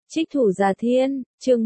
Trích Thủ Già Thiên, chương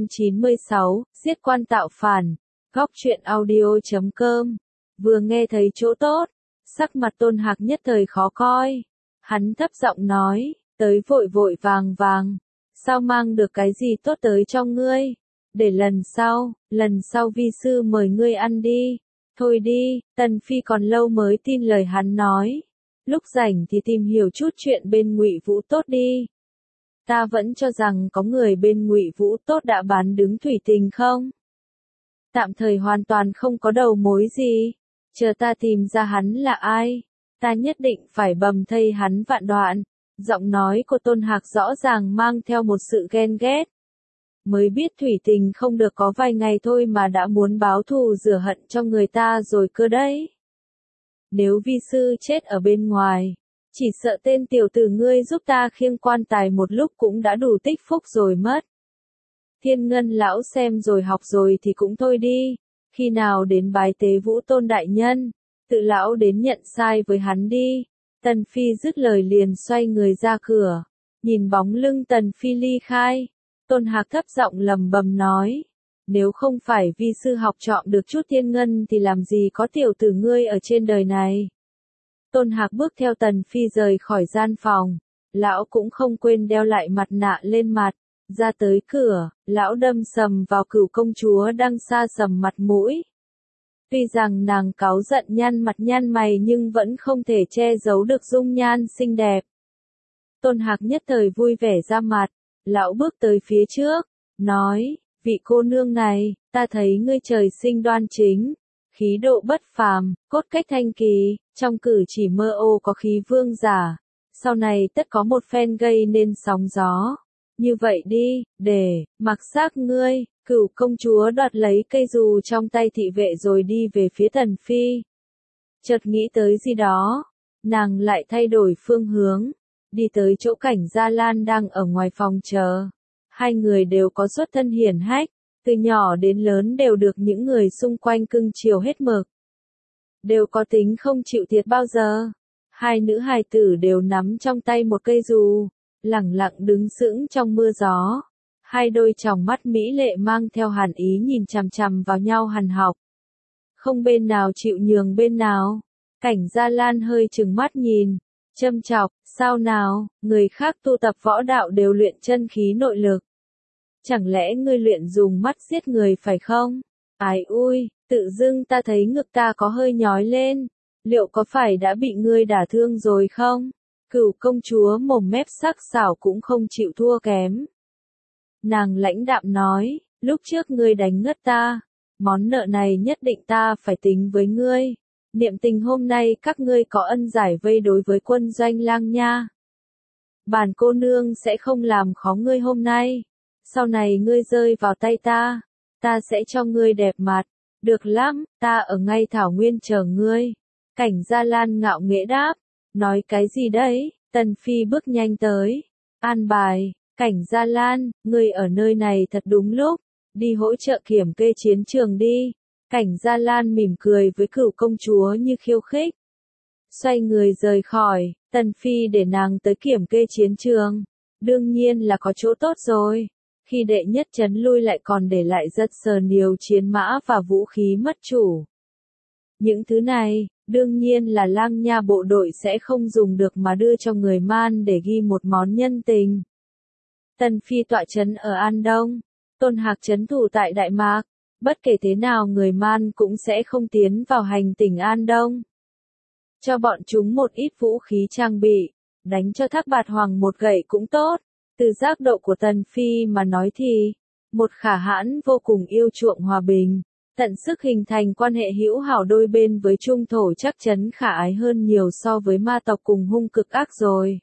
196, giết quan tạo phản. Góc truyện audio.com. Vừa nghe thấy chỗ tốt, sắc mặt Tôn Hạc nhất thời khó coi. Hắn thấp giọng nói, tới vội vội vàng vàng, sao mang được cái gì tốt tới cho ngươi? Để lần sau vi sư mời ngươi ăn đi. Thôi đi, Tần Phi còn lâu mới tin lời hắn nói. Lúc rảnh thì tìm hiểu chút chuyện bên Ngụy Vũ tốt đi. Ta vẫn cho rằng có người bên Ngụy Vũ tốt đã bán đứng thủy tình không? Tạm thời hoàn toàn không có đầu mối gì. Chờ ta tìm ra hắn là ai, ta nhất định phải bầm thây hắn vạn đoạn. Giọng nói của Tôn Hạc rõ ràng mang theo một sự ghen ghét. Mới biết thủy tình không được có vài ngày thôi mà đã muốn báo thù rửa hận cho người ta rồi cơ đấy. Nếu vi sư chết ở bên ngoài, chỉ sợ tên tiểu tử ngươi giúp ta khiêng quan tài một lúc cũng đã đủ tích phúc rồi mất. Thiên Ngân lão xem rồi học rồi thì cũng thôi đi, khi nào đến bái tế Vũ Tôn đại nhân, tự lão đến nhận sai với hắn đi. Tần Phi dứt lời liền xoay người ra cửa, nhìn bóng lưng Tần Phi ly khai, Tôn Hạc thấp giọng lầm bầm nói, nếu không phải vi sư học trộm được chút thiên ngân thì làm gì có tiểu tử ngươi ở trên đời này. Tôn Hạc bước theo Tần Phi rời khỏi gian phòng, lão cũng không quên đeo lại mặt nạ lên mặt, ra tới cửa, lão đâm sầm vào Cửu công chúa đang xa sầm mặt mũi. Tuy rằng nàng cáu giận nhăn mặt nhăn mày nhưng vẫn không thể che giấu được dung nhan xinh đẹp. Tôn Hạc nhất thời vui vẻ ra mặt, lão bước tới phía trước, nói, vị cô nương này, ta thấy ngươi trời sinh đoan chính, khí độ bất phàm, cốt cách thanh kỳ, trong cử chỉ mơ ô có khí vương giả, sau này tất có một phen gây nên sóng gió. Như vậy đi, để mặc xác ngươi. Cửu công chúa đoạt lấy cây dù trong tay thị vệ rồi đi về phía Tần Phi. Chợt nghĩ tới gì đó, nàng lại thay đổi phương hướng, đi tới chỗ Cảnh Gia Lan đang ở ngoài phòng chờ. Hai người đều có xuất thân hiển hách, từ nhỏ đến lớn đều được những người xung quanh cưng chiều hết mực. Đều có tính không chịu thiệt bao giờ. Hai nữ hài tử đều nắm trong tay một cây dù, lẳng lặng đứng sững trong mưa gió. Hai đôi tròng mắt mỹ lệ mang theo hàn ý nhìn chằm chằm vào nhau hằn học. Không bên nào chịu nhường bên nào. Cảnh Gia Lan hơi trừng mắt nhìn, châm chọc, sao nào, người khác tu tập võ đạo đều luyện chân khí nội lực. Chẳng lẽ ngươi luyện dùng mắt giết người phải không? Ái ui, tự dưng ta thấy ngực ta có hơi nhói lên, liệu có phải đã bị ngươi đả thương rồi không? Cửu công chúa mồm mép sắc sảo cũng không chịu thua kém. Nàng lãnh đạm nói, lúc trước ngươi đánh ngất ta, món nợ này nhất định ta phải tính với ngươi. Niệm tình hôm nay các ngươi có ân giải vây đối với quân doanh Lang Nha. Bản cô nương sẽ không làm khó ngươi hôm nay. Sau này ngươi rơi vào tay ta sẽ cho ngươi đẹp mặt. Được lắm, ta ở ngay thảo nguyên chờ ngươi. Cảnh Gia Lan ngạo nghễ đáp, nói cái gì đấy? Tần Phi bước nhanh tới, an bài. Cảnh Gia Lan, ngươi ở nơi này thật đúng lúc, đi hỗ trợ kiểm kê chiến trường đi. Cảnh Gia Lan mỉm cười với Cửu công chúa như khiêu khích. Xoay người rời khỏi, Tần Phi để nàng tới kiểm kê chiến trường. Đương nhiên là có chỗ tốt rồi. Khi đệ nhất trấn lui lại còn để lại rất nhiều chiến mã và vũ khí mất chủ. Những thứ này, đương nhiên là Lang Nha bộ đội sẽ không dùng được mà đưa cho người Man để ghi một món nhân tình. Tần Phi tọa trấn ở An Đông, Tôn Hạc trấn thủ tại Đại Mạc, bất kể thế nào người Man cũng sẽ không tiến vào hành tỉnh An Đông. Cho bọn chúng một ít vũ khí trang bị, đánh cho Thác Bạt Hoàng một gậy cũng tốt. Từ giác độ của Tần Phi mà nói thì, một khả hãn vô cùng yêu chuộng hòa bình, tận sức hình thành quan hệ hữu hảo đôi bên với Trung Thổ chắc chắn khả ái hơn nhiều so với ma tộc cùng hung cực ác rồi.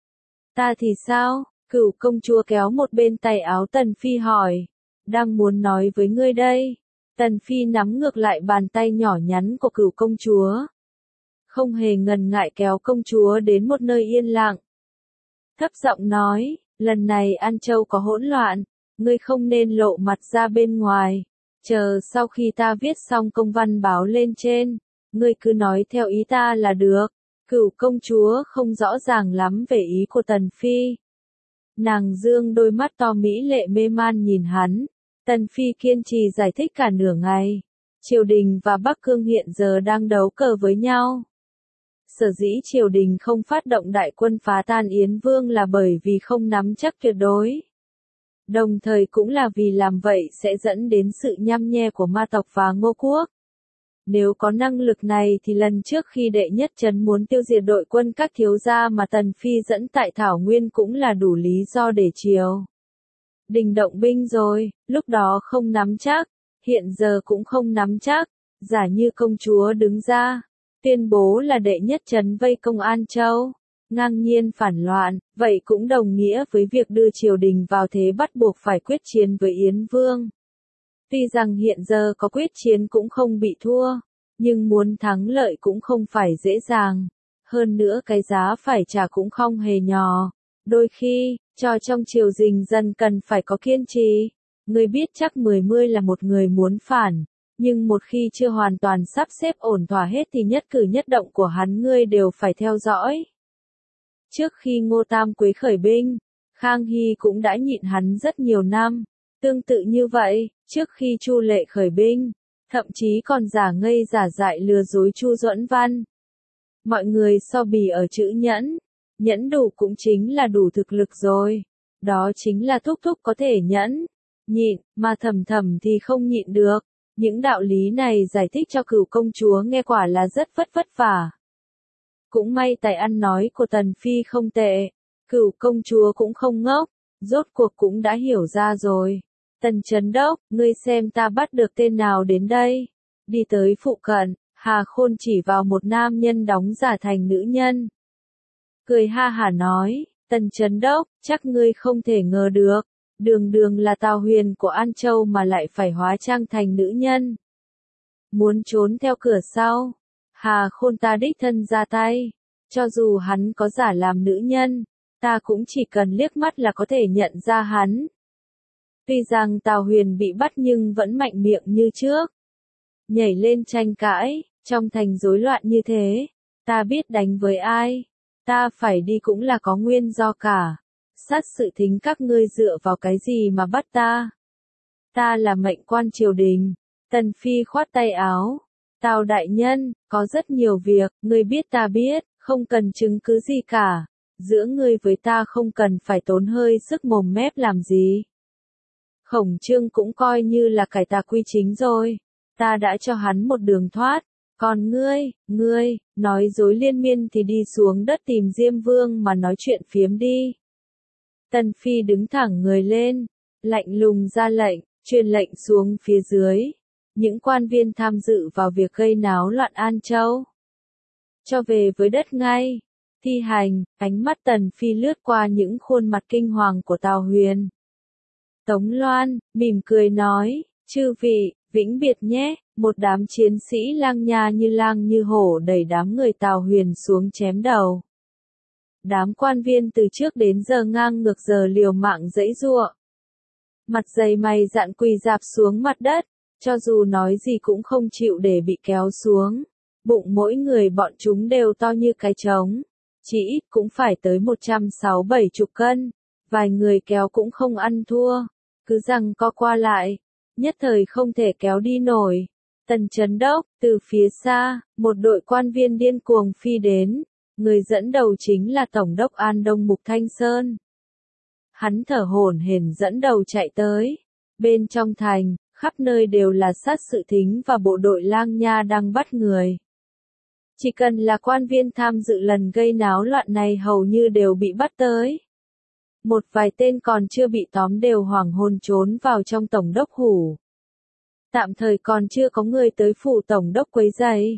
Ta thì sao? Cửu công chúa kéo một bên tay áo Tần Phi hỏi, đang muốn nói với ngươi đây. Tần Phi nắm ngược lại bàn tay nhỏ nhắn của Cửu công chúa, không hề ngần ngại kéo công chúa đến một nơi yên lặng. Thấp giọng nói, lần này An Châu có hỗn loạn, ngươi không nên lộ mặt ra bên ngoài, chờ sau khi ta viết xong công văn báo lên trên, ngươi cứ nói theo ý ta là được. Cửu công chúa không rõ ràng lắm về ý của Tần Phi. Nàng dương đôi mắt to mỹ lệ mê man nhìn hắn. Tần Phi kiên trì giải thích cả nửa ngày. Triều đình và Bắc Cương hiện giờ đang đấu cờ với nhau. Sở dĩ triều đình không phát động đại quân phá tan Yến Vương là bởi vì không nắm chắc tuyệt đối. Đồng thời cũng là vì làm vậy sẽ dẫn đến sự nhăm nhe của ma tộc và Ngô Quốc. Nếu có năng lực này thì lần trước khi đệ nhất trấn muốn tiêu diệt đội quân các thiếu gia mà Tần Phi dẫn tại Thảo Nguyên cũng là đủ lý do để triều đình động binh rồi, lúc đó không nắm chắc, hiện giờ cũng không nắm chắc, giả như công chúa đứng ra, tuyên bố là đệ nhất trấn vây công An Châu, ngang nhiên phản loạn, vậy cũng đồng nghĩa với việc đưa triều đình vào thế bắt buộc phải quyết chiến với Yến Vương. Tuy rằng hiện giờ có quyết chiến cũng không bị thua, nhưng muốn thắng lợi cũng không phải dễ dàng. Hơn nữa cái giá phải trả cũng không hề nhỏ. Đôi khi, cho trong triều đình dần cần phải có kiên trì. Ngươi biết chắc 10 là một người muốn phản, nhưng một khi chưa hoàn toàn sắp xếp ổn thỏa hết thì nhất cử nhất động của hắn ngươi đều phải theo dõi. Trước khi Ngô Tam Quế khởi binh, Khang Hy cũng đã nhịn hắn rất nhiều năm. Tương tự như vậy, trước khi Chu Lệ khởi binh, thậm chí còn giả ngây giả dại lừa dối Chu Duẫn Văn. Mọi người so bì ở chữ nhẫn, nhẫn đủ cũng chính là đủ thực lực rồi. Đó chính là thúc thúc có thể nhẫn, nhịn, mà thầm thầm thì không nhịn được. Những đạo lý này giải thích cho Cửu công chúa nghe quả là rất vất vả. Cũng may tài ăn nói của Tần Phi không tệ, Cửu công chúa cũng không ngốc, rốt cuộc cũng đã hiểu ra rồi. Tần Chấn Đốc, ngươi xem ta bắt được tên nào đến đây. Đi tới phụ cận, Hà Khôn chỉ vào một nam nhân đóng giả thành nữ nhân. Cười ha hả nói, Tần Chấn Đốc, chắc ngươi không thể ngờ được. Đường đường là Tào Huyền của An Châu mà lại phải hóa trang thành nữ nhân. Muốn trốn theo cửa sau. Hà Khôn ta đích thân ra tay. Cho dù hắn có giả làm nữ nhân, ta cũng chỉ cần liếc mắt là có thể nhận ra hắn. Tuy rằng Tào Huyền bị bắt nhưng vẫn mạnh miệng như trước. Nhảy lên tranh cãi, trong thành rối loạn như thế. Ta biết đánh với ai. Ta phải đi cũng là có nguyên do cả. Sát sự thính các ngươi dựa vào cái gì mà bắt ta? Ta là mệnh quan triều đình. Tần Phi khoát tay áo. Tào đại nhân, có rất nhiều việc, ngươi biết ta biết, không cần chứng cứ gì cả. Giữa ngươi với ta không cần phải tốn hơi sức mồm mép làm gì. Khổng Trương cũng coi như là cải tà quy chính rồi. Ta đã cho hắn một đường thoát. Còn ngươi, nói dối liên miên thì đi xuống đất tìm Diêm Vương mà nói chuyện phiếm đi. Tần Phi đứng thẳng người lên, lạnh lùng ra lệnh, truyền lệnh xuống phía dưới. Những quan viên tham dự vào việc gây náo loạn An Châu. Cho về với đất ngay. Thi hành, ánh mắt Tần Phi lướt qua những khuôn mặt kinh hoàng của Tào Huyền. Tống Loan, mỉm cười nói, chư vị, vĩnh biệt nhé, một đám chiến sĩ lang nha như lang như hổ đẩy đám người Tào Huyền xuống chém đầu. Đám quan viên từ trước đến giờ ngang ngược giờ liều mạng giãy giụa. Mặt dày mày dạn quỳ rạp xuống mặt đất, cho dù nói gì cũng không chịu để bị kéo xuống. Bụng mỗi người bọn chúng đều to như cái trống, chỉ ít cũng phải tới 160-170 cân. Vài người kéo cũng không ăn thua, cứ giằng co qua lại, nhất thời không thể kéo đi nổi. Tần Chấn Đốc, từ phía xa, một đội quan viên điên cuồng phi đến, người dẫn đầu chính là Tổng đốc An Đông Mục Thanh Sơn. Hắn thở hổn hển dẫn đầu chạy tới. Bên trong thành, khắp nơi đều là sát sự thính và bộ đội lang nha đang bắt người. Chỉ cần là quan viên tham dự lần gây náo loạn này hầu như đều bị bắt tới. Một vài tên còn chưa bị tóm đều hoảng hồn trốn vào trong tổng đốc phủ. Tạm thời còn chưa có người tới phủ tổng đốc quấy rầy.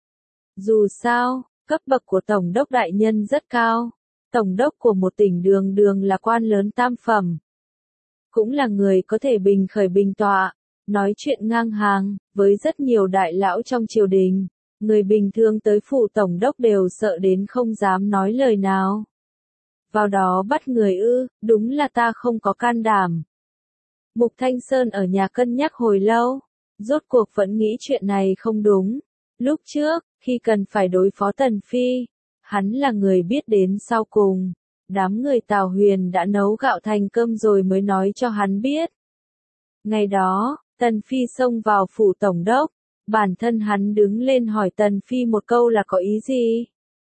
Dù sao, cấp bậc của tổng đốc đại nhân rất cao. Tổng đốc của một tỉnh đường đường là quan lớn tam phẩm. Cũng là người có thể bình khởi bình tọa, nói chuyện ngang hàng, với rất nhiều đại lão trong triều đình. Người bình thường tới phủ tổng đốc đều sợ đến không dám nói lời nào. Vào đó bắt người ư, đúng là ta không có can đảm. Mục Thanh Sơn ở nhà cân nhắc hồi lâu, rốt cuộc vẫn nghĩ chuyện này không đúng. Lúc trước, khi cần phải đối phó Tần Phi, hắn là người biết đến sau cùng. đám người Tào Huyền đã nấu gạo thành cơm rồi mới nói cho hắn biết. Ngày đó, Tần Phi xông vào phủ tổng đốc, bản thân hắn đứng lên hỏi Tần Phi một câu là có ý gì?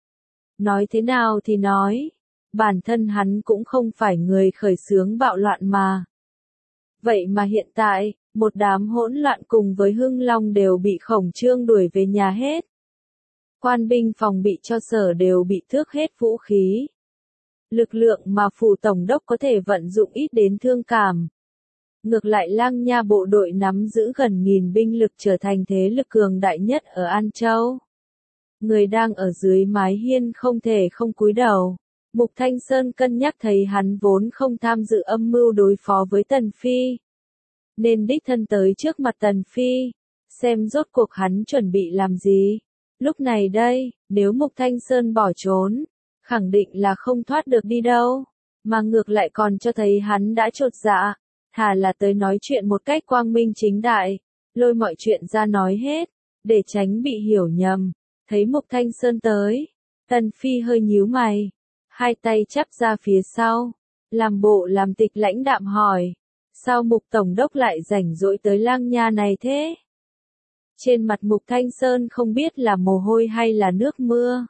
Nói thế nào thì nói, bản thân hắn cũng không phải người khởi xướng bạo loạn mà. Vậy mà hiện tại, một đám hỗn loạn cùng với Hưng Long đều bị Khổng Trương đuổi về nhà hết. Quan binh phòng bị cho sở đều bị tước hết vũ khí. Lực lượng mà phủ tổng đốc có thể vận dụng ít đến thương cảm. Ngược lại Lang Nha bộ đội nắm giữ gần 1000 binh lực trở thành thế lực cường đại nhất ở An Châu. Người đang ở dưới mái hiên không thể không cúi đầu. Mục Thanh Sơn cân nhắc thấy hắn vốn không tham dự âm mưu đối phó với Tần Phi, nên đích thân tới trước mặt Tần Phi, xem rốt cuộc hắn chuẩn bị làm gì. Lúc này đây, nếu Mục Thanh Sơn bỏ trốn, khẳng định là không thoát được đi đâu, mà ngược lại còn cho thấy hắn đã chột dạ, thà là tới nói chuyện một cách quang minh chính đại, lôi mọi chuyện ra nói hết, để tránh bị hiểu nhầm. Thấy Mục Thanh Sơn tới, Tần Phi hơi nhíu mày, hai tay chắp ra phía sau, làm bộ làm tịch lãnh đạm hỏi, sao Mục Tổng đốc lại rảnh rỗi tới Lang Nha này thế? Trên mặt Mục Thanh Sơn không biết là mồ hôi hay là nước mưa.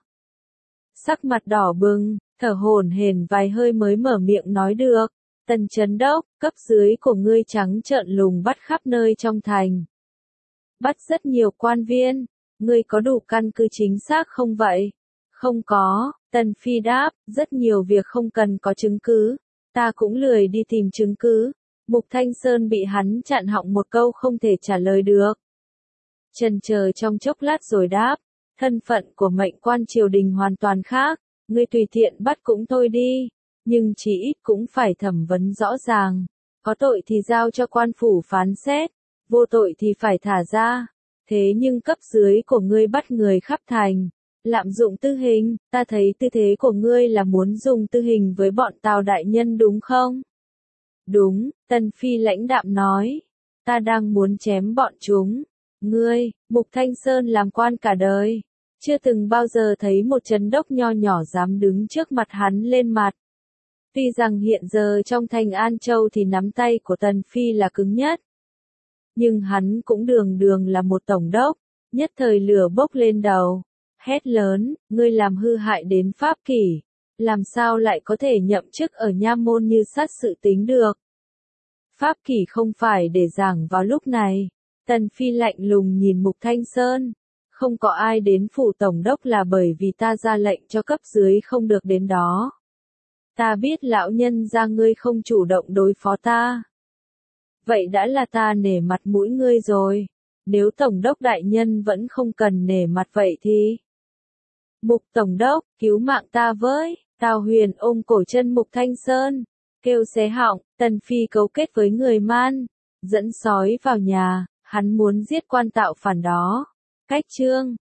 Sắc mặt đỏ bừng, thở hổn hển vài hơi mới mở miệng nói được, Tần Chấn Đốc, cấp dưới của ngươi trắng trợn lùng bắt khắp nơi trong thành. Bắt rất nhiều quan viên, ngươi có đủ căn cứ chính xác không vậy? Không có, Tần Phi đáp, rất nhiều việc không cần có chứng cứ, ta cũng lười đi tìm chứng cứ. Mục Thanh Sơn bị hắn chặn họng một câu không thể trả lời được. Chần chờ trong chốc lát rồi đáp, thân phận của mệnh quan triều đình hoàn toàn khác, ngươi tùy tiện bắt cũng thôi đi, nhưng chỉ ít cũng phải thẩm vấn rõ ràng, có tội thì giao cho quan phủ phán xét, vô tội thì phải thả ra. Thế nhưng cấp dưới của ngươi bắt người khắp thành, lạm dụng tư hình, ta thấy tư thế của ngươi là muốn dùng tư hình với bọn Tào đại nhân đúng không? Đúng, Tần Phi lãnh đạm nói, ta đang muốn chém bọn chúng. Ngươi, Mục Thanh Sơn làm quan cả đời, chưa từng bao giờ thấy một trấn đốc nho nhỏ dám đứng trước mặt hắn lên mặt. Tuy rằng hiện giờ trong thành An Châu thì nắm tay của Tần Phi là cứng nhất, nhưng hắn cũng đường đường là một tổng đốc, nhất thời lửa bốc lên đầu, hét lớn, ngươi làm hư hại đến pháp kỷ, làm sao lại có thể nhậm chức ở nha môn như sát sự tính được. Pháp kỷ không phải để giảng vào lúc này. Tần Phi lạnh lùng nhìn Mục Thanh Sơn, không có ai đến phủ tổng đốc là bởi vì ta ra lệnh cho cấp dưới không được đến đó. Ta biết lão nhân gia ngươi không chủ động đối phó ta. Vậy đã là ta nể mặt mũi ngươi rồi, nếu tổng đốc đại nhân vẫn không cần nể mặt vậy thì... Mục tổng đốc, cứu mạng ta với, Tào Huyền ôm cổ chân Mục Thanh Sơn, kêu xé họng, Tần Phi cấu kết với người Man, dẫn sói vào nhà. Hắn muốn giết quan tạo phản đó. Cách chương